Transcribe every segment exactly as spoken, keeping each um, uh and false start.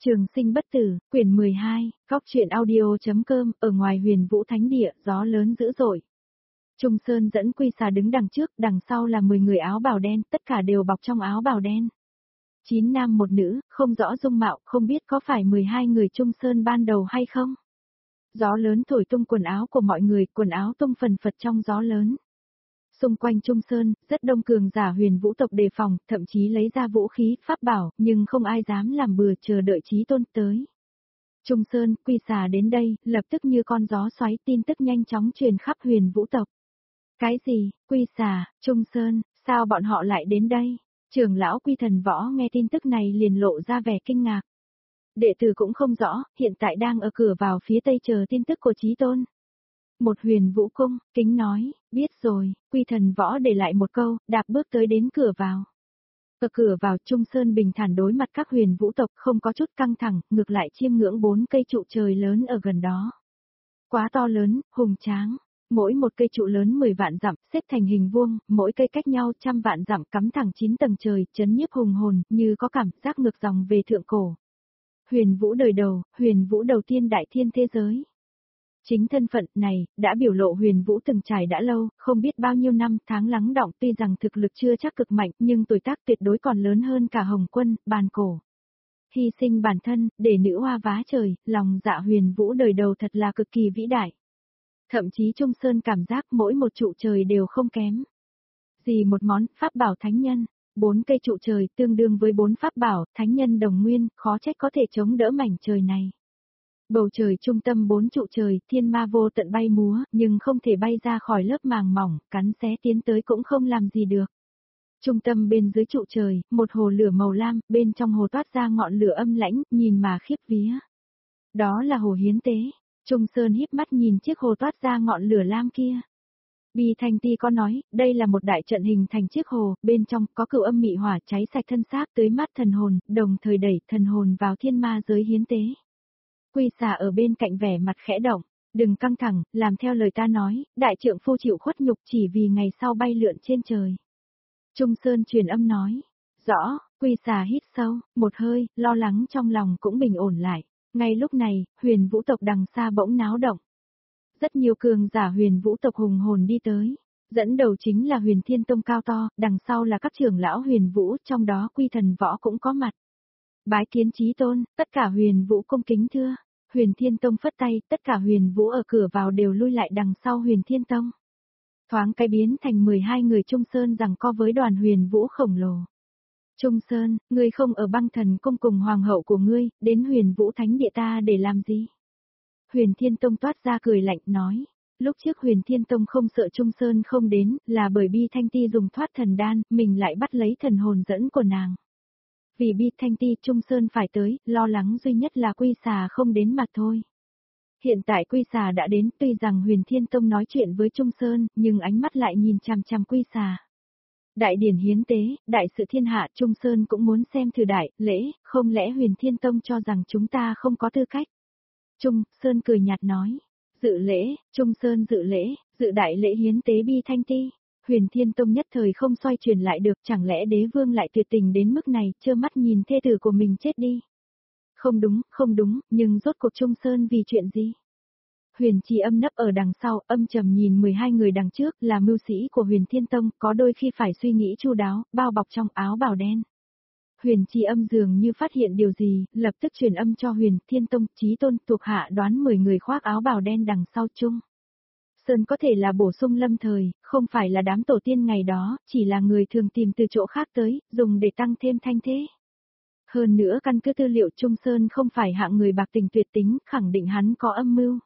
Trường sinh bất tử, quyển mười hai, góc truyện audio.com, ở ngoài Huyền Vũ Thánh Địa, gió lớn dữ dội. Trung Sơn dẫn Quy Xà đứng đằng trước, đằng sau là mười người áo bào đen, tất cả đều bọc trong áo bào đen. Chín nam một nữ, không rõ dung mạo, không biết có phải mười hai người Trung Sơn ban đầu hay không. Gió lớn thổi tung quần áo của mọi người, quần áo tung phần phật trong gió lớn. Xung quanh Trung Sơn, rất đông cường giả Huyền Vũ tộc đề phòng, thậm chí lấy ra vũ khí, pháp bảo, nhưng không ai dám làm bừa chờ đợi Chí Tôn tới. Trung Sơn, Quy Xà đến đây, lập tức như con gió xoáy, tin tức nhanh chóng truyền khắp Huyền Vũ tộc. Cái gì, Quy Xà, Trung Sơn, sao bọn họ lại đến đây? Trưởng lão Quy Thần Võ nghe tin tức này liền lộ ra vẻ kinh ngạc. Đệ tử cũng không rõ, hiện tại đang ở cửa vào phía tây chờ tin tức của Chí Tôn. Một Huyền Vũ cung, kính nói, biết rồi, Quy Thần Võ để lại một câu, đạp bước tới đến cửa vào. Ở cửa vào Trung Sơn bình thản đối mặt các Huyền Vũ tộc không có chút căng thẳng, ngược lại chiêm ngưỡng bốn cây trụ trời lớn ở gần đó. Quá to lớn, hùng tráng, mỗi một cây trụ lớn mười vạn dặm, xếp thành hình vuông, mỗi cây cách nhau trăm vạn dặm cắm thẳng chín tầng trời, chấn nhiếp hùng hồn, như có cảm giác ngược dòng về thượng cổ. Huyền Vũ đời đầu, Huyền Vũ đầu tiên đại thiên thế giới. Chính thân phận này, đã biểu lộ Huyền Vũ từng trải đã lâu, không biết bao nhiêu năm tháng lắng đọng, tuy rằng thực lực chưa chắc cực mạnh, nhưng tuổi tác tuyệt đối còn lớn hơn cả Hồng Quân, bàn cổ. Hy sinh bản thân, để nữ hoa vá trời, lòng dạ Huyền Vũ đời đầu thật là cực kỳ vĩ đại. Thậm chí Trung Sơn cảm giác mỗi một trụ trời đều không kém. Gì một món, pháp bảo thánh nhân, bốn cây trụ trời tương đương với bốn pháp bảo, thánh nhân đồng nguyên, khó trách có thể chống đỡ mảnh trời này. Bầu trời trung tâm bốn trụ trời, thiên ma vô tận bay múa, nhưng không thể bay ra khỏi lớp màng mỏng, cắn xé tiến tới cũng không làm gì được. Trung tâm bên dưới trụ trời, một hồ lửa màu lam, bên trong hồ toát ra ngọn lửa âm lãnh, nhìn mà khiếp vía. Đó là hồ hiến tế. Trung Sơn híp mắt nhìn chiếc hồ toát ra ngọn lửa lam kia. Bi Thanh Ti có nói, đây là một đại trận hình thành chiếc hồ, bên trong có cửu âm mị hỏa cháy sạch thân xác tới mắt thần hồn, đồng thời đẩy thần hồn vào thiên ma giới hiến tế. Quy Xà ở bên cạnh vẻ mặt khẽ động, đừng căng thẳng, làm theo lời ta nói, đại trượng phu chịu khuất nhục chỉ vì ngày sau bay lượn trên trời. Trung Sơn truyền âm nói, rõ, Quy Xà hít sâu, một hơi, lo lắng trong lòng cũng bình ổn lại. Ngay lúc này, Huyền Vũ tộc đằng xa bỗng náo động. Rất nhiều cường giả Huyền Vũ tộc hùng hồn đi tới. Dẫn đầu chính là Huyền Thiên Tông cao to, đằng sau là các trưởng lão Huyền Vũ, trong đó Quy Thần Võ cũng có mặt. Bái kiến Chí Tôn, tất cả Huyền Vũ cung kính thưa. Huyền Thiên Tông phất tay, tất cả Huyền Vũ ở cửa vào đều lui lại đằng sau Huyền Thiên Tông. Thoáng cái biến thành mười hai người Trung Sơn giằng co với đoàn Huyền Vũ khổng lồ. Trung Sơn, ngươi không ở Băng Thần cung cùng hoàng hậu của ngươi, đến Huyền Vũ Thánh Địa ta để làm gì? Huyền Thiên Tông toát ra cười lạnh nói, lúc trước Huyền Thiên Tông không sợ Trung Sơn không đến, là bởi Bi Thanh Ti dùng thoát thần đan, mình lại bắt lấy thần hồn dẫn của nàng. Vì Bi Thanh Ti Trung Sơn phải tới, lo lắng duy nhất là Quy Xà không đến mà thôi. Hiện tại Quy Xà đã đến, tuy rằng Huyền Thiên Tông nói chuyện với Trung Sơn, nhưng ánh mắt lại nhìn chằm chằm Quy Xà. Đại điển hiến tế, đại sự thiên hạ, Trung Sơn cũng muốn xem thử đại, lễ, không lẽ Huyền Thiên Tông cho rằng chúng ta không có tư cách? Trung Sơn cười nhạt nói, dự lễ, Trung Sơn dự lễ, dự đại lễ hiến tế Bi Thanh Ti. Huyền Thiên Tông nhất thời không xoay chuyển lại được, chẳng lẽ đế vương lại tuyệt tình đến mức này, trơ mắt nhìn thê tử của mình chết đi. Không đúng, không đúng, nhưng rốt cuộc Trung Sơn vì chuyện gì? Huyền Trì Âm nấp ở đằng sau, âm trầm nhìn mười hai người đằng trước, là mưu sĩ của Huyền Thiên Tông, có đôi khi phải suy nghĩ chu đáo, bao bọc trong áo bào đen. Huyền Trì Âm dường như phát hiện điều gì, lập tức truyền âm cho Huyền Thiên Tông, Chí Tôn, thuộc hạ đoán mười người khoác áo bào đen đằng sau Trung Sơn có thể là bổ sung lâm thời, không phải là đám tổ tiên ngày đó, chỉ là người thường tìm từ chỗ khác tới, dùng để tăng thêm thanh thế. Hơn nữa căn cứ tư liệu Trung Sơn không phải hạng người bạc tình tuyệt tính, khẳng định hắn có âm mưu.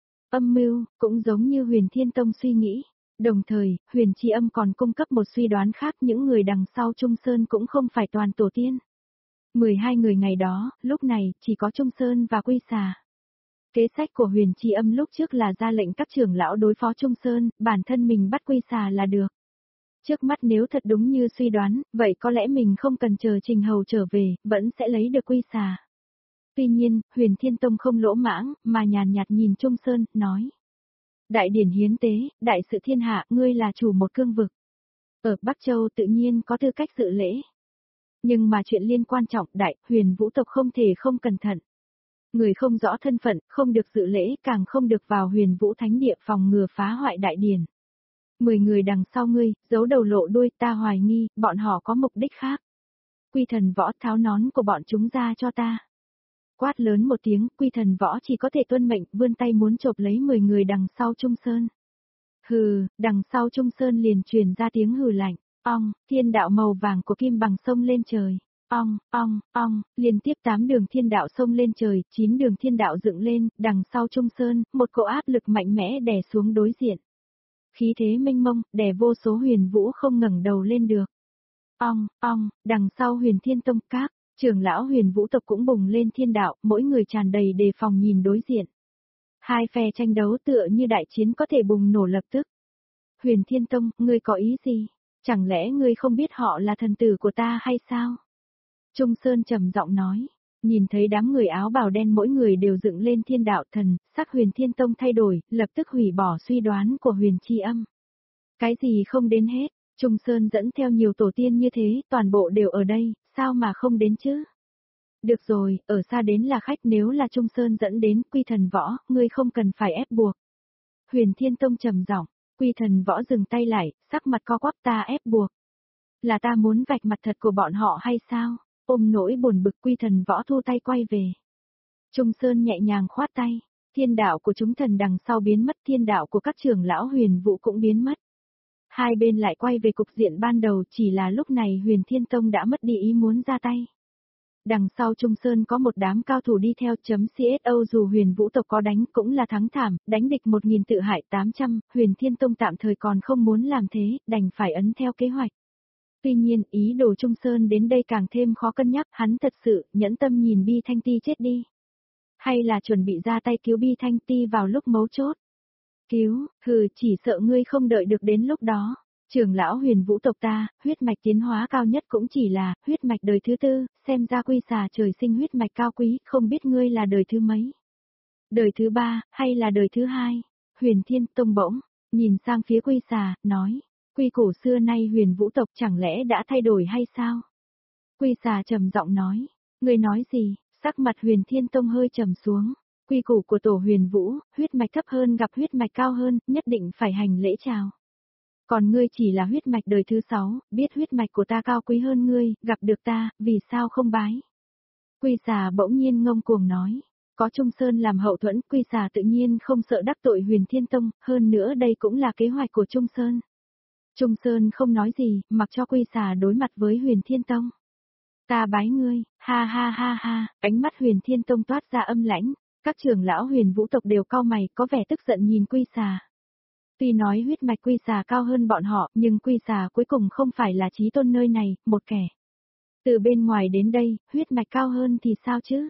Âm mưu, cũng giống như Huyền Thiên Tông suy nghĩ. Đồng thời, Huyền Trì Âm còn cung cấp một suy đoán khác, những người đằng sau Trung Sơn cũng không phải toàn tổ tiên. mười hai người ngày đó, lúc này, chỉ có Trung Sơn và Quy Xà. Kế sách của Huyền Trì Âm lúc trước là ra lệnh các trưởng lão đối phó Trung Sơn, bản thân mình bắt Quy Xà là được. Trước mắt nếu thật đúng như suy đoán, vậy có lẽ mình không cần chờ Trình Hầu trở về, vẫn sẽ lấy được Quy Xà. Tuy nhiên, Huyền Thiên Tông không lỗ mãng, mà nhàn nhạt nhìn Trung Sơn, nói. Đại điển hiến tế, đại sự thiên hạ, ngươi là chủ một cương vực. Ở Bắc Châu tự nhiên có tư cách dự lễ. Nhưng mà chuyện liên quan trọng đại, huyền vũ tộc không thể không cẩn thận. Người không rõ thân phận, không được dự lễ, càng không được vào huyền vũ thánh địa phòng ngừa phá hoại đại điển. Mười người đằng sau ngươi, giấu đầu lộ đuôi, ta hoài nghi, bọn họ có mục đích khác. Quy Thần Võ tháo nón của bọn chúng ra cho ta. Quát lớn một tiếng, Quy Thần Võ chỉ có thể tuân mệnh, vươn tay muốn chộp lấy mười người đằng sau Trung Sơn. Hừ, đằng sau Trung Sơn liền truyền ra tiếng hừ lạnh, ong, thiên đạo màu vàng của kim bằng sông lên trời. Ong, ong, ong, liên tiếp tám đường thiên đạo sông lên trời, chín đường thiên đạo dựng lên, đằng sau Trung Sơn, một cỗ áp lực mạnh mẽ đè xuống đối diện. Khí thế mênh mông, đè vô số huyền vũ không ngẩng đầu lên được. Ong, ong, đằng sau huyền thiên tông các, trưởng lão huyền vũ tộc cũng bùng lên thiên đạo, mỗi người tràn đầy đề phòng nhìn đối diện. Hai phe tranh đấu tựa như đại chiến có thể bùng nổ lập tức. Huyền thiên tông, ngươi có ý gì? Chẳng lẽ ngươi không biết họ là thần tử của ta hay sao? Trung Sơn trầm giọng nói, nhìn thấy đám người áo bào đen mỗi người đều dựng lên thiên đạo thần, sắc huyền thiên tông thay đổi, lập tức hủy bỏ suy đoán của huyền chi âm. Cái gì không đến hết, Trung Sơn dẫn theo nhiều tổ tiên như thế, toàn bộ đều ở đây, sao mà không đến chứ? Được rồi, ở xa đến là khách, nếu là Trung Sơn dẫn đến, Quy Thần Võ, ngươi không cần phải ép buộc. Huyền Thiên Tông trầm giọng, Quy Thần Võ dừng tay lại, sắc mặt co quắp, ta ép buộc. Là ta muốn vạch mặt thật của bọn họ hay sao? Ôm nỗi buồn bực, Quy Thần Võ thu tay quay về. Trung Sơn nhẹ nhàng khoát tay, thiên đạo của chúng thần đằng sau biến mất, thiên đạo của các trưởng lão huyền vũ cũng biến mất. Hai bên lại quay về cục diện ban đầu, chỉ là lúc này Huyền Thiên Tông đã mất đi ý muốn ra tay. Đằng sau Trung Sơn có một đám cao thủ đi theo chấm xô, dù huyền vũ tộc có đánh cũng là thắng thảm, đánh địch một nghìn tự hại tám trăm, Huyền Thiên Tông tạm thời còn không muốn làm thế, đành phải ấn theo kế hoạch. Tuy nhiên, ý đồ Trung Sơn đến đây càng thêm khó cân nhắc, hắn thật sự nhẫn tâm nhìn Bi Thanh Ti chết đi. Hay là chuẩn bị ra tay cứu Bi Thanh Ti vào lúc mấu chốt. Cứu, hừ, chỉ sợ ngươi không đợi được đến lúc đó. Trưởng lão huyền vũ tộc ta, huyết mạch tiến hóa cao nhất cũng chỉ là huyết mạch đời thứ tư, xem ra Quy xà trời sinh huyết mạch cao quý, không biết ngươi là đời thứ mấy. Đời thứ ba, hay là đời thứ hai? Huyền Thiên Tông bỗng, nhìn sang phía Quy xà, nói, quy củ xưa nay huyền vũ tộc chẳng lẽ đã thay đổi hay sao? Quy xà trầm giọng nói, ngươi nói gì? Sắc mặt Huyền Thiên Tông hơi trầm xuống. Quy củ của tổ huyền vũ, huyết mạch thấp hơn gặp huyết mạch cao hơn, nhất định phải hành lễ chào. Còn ngươi chỉ là huyết mạch đời thứ sáu, biết huyết mạch của ta cao quý hơn ngươi, gặp được ta, vì sao không bái? Quy xà bỗng nhiên ngông cuồng nói, có Trung Sơn làm hậu thuẫn, Quy xà tự nhiên không sợ đắc tội Huyền Thiên Tông, hơn nữa đây cũng là kế hoạch của Trung Sơn. Trung Sơn không nói gì, mặc cho Quy xà đối mặt với Huyền Thiên Tông. Ta bái ngươi, ha ha ha ha, ánh mắt Huyền Thiên Tông toát ra âm lãnh. Các trưởng lão huyền vũ tộc đều cau mày, có vẻ tức giận nhìn Quy xà. Tuy nói huyết mạch Quy xà cao hơn bọn họ, nhưng Quy xà cuối cùng không phải là chí tôn nơi này, một kẻ. Từ bên ngoài đến đây, huyết mạch cao hơn thì sao chứ?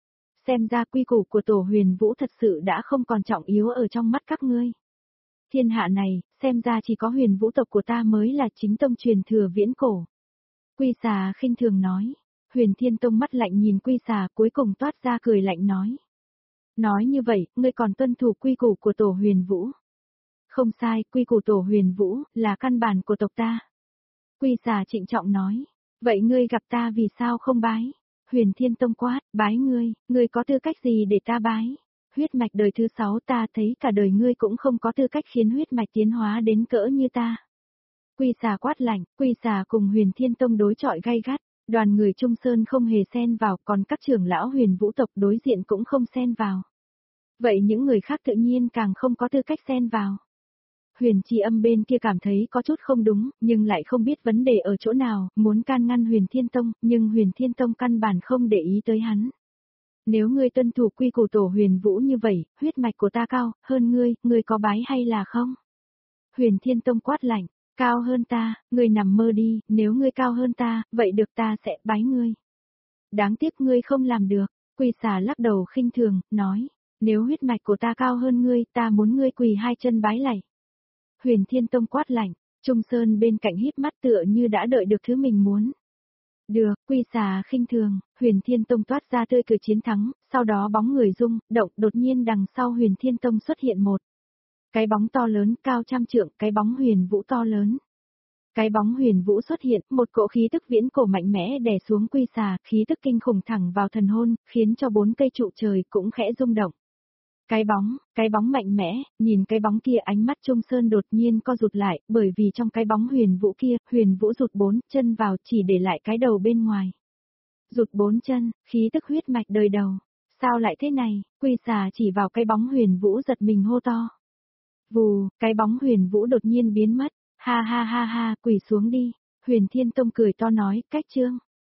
Xem ra quy củ của tổ huyền vũ thật sự đã không còn trọng yếu ở trong mắt các ngươi. Thiên hạ này, xem ra chỉ có huyền vũ tộc của ta mới là chính tông truyền thừa viễn cổ. Quy xà khinh thường nói. Huyền Thiên Tông mắt lạnh nhìn Quy xà, cuối cùng toát ra cười lạnh nói. Nói như vậy, ngươi còn tuân thủ quy củ của tổ huyền vũ. Không sai, quy củ tổ huyền vũ, là căn bản của tộc ta. Quy xà trịnh trọng nói. Vậy ngươi gặp ta vì sao không bái? Huyền Thiên Tông quát, bái ngươi, ngươi có tư cách gì để ta bái? Huyết mạch đời thứ sáu ta thấy cả đời ngươi cũng không có tư cách khiến huyết mạch tiến hóa đến cỡ như ta. Quy xà quát lạnh, Quy xà cùng Huyền Thiên Tông đối chọi gay gắt. Đoàn người Trung Sơn không hề xen vào, còn các trưởng lão huyền vũ tộc đối diện cũng không xen vào. Vậy những người khác tự nhiên càng không có tư cách xen vào. Huyền Chi Âm bên kia cảm thấy có chút không đúng, nhưng lại không biết vấn đề ở chỗ nào, muốn can ngăn Huyền Thiên Tông, nhưng Huyền Thiên Tông căn bản không để ý tới hắn. Nếu ngươi tuân thủ quy củ tổ huyền vũ như vậy, huyết mạch của ta cao, hơn ngươi, ngươi có bái hay là không? Huyền Thiên Tông quát lạnh. Cao hơn ta, ngươi nằm mơ đi, nếu ngươi cao hơn ta, vậy được ta sẽ bái ngươi. Đáng tiếc ngươi không làm được, Quy xà lắc đầu khinh thường, nói, nếu huyết mạch của ta cao hơn ngươi, ta muốn ngươi quỳ hai chân bái lạy. Huyền Thiên Tông quát lạnh, Trung Sơn bên cạnh híp mắt tựa như đã đợi được thứ mình muốn. Được, Quy xà khinh thường, Huyền Thiên Tông toát ra tươi cười chiến thắng, sau đó bóng người rung, động, đột nhiên đằng sau Huyền Thiên Tông xuất hiện một. Cái bóng to lớn cao trăm trượng, cái bóng huyền vũ to lớn. Cái bóng huyền vũ xuất hiện, một cỗ khí tức viễn cổ mạnh mẽ đè xuống quy xà, khí tức kinh khủng thẳng vào thần hồn, khiến cho bốn cây trụ trời cũng khẽ rung động. Cái bóng, cái bóng mạnh mẽ, nhìn cái bóng kia ánh mắt Trung Sơn đột nhiên co rụt lại, bởi vì trong cái bóng huyền vũ kia, huyền vũ rụt bốn chân vào chỉ để lại cái đầu bên ngoài. Rụt bốn chân, khí tức huyết mạch đời đầu. Sao lại thế này, quy xà chỉ vào cái bóng huyền vũ giật mình hô to. Vù, cái bóng huyền vũ đột nhiên biến mất, ha ha ha ha, quỳ xuống đi. Huyền Thiên Tông cười to nói, cách trương.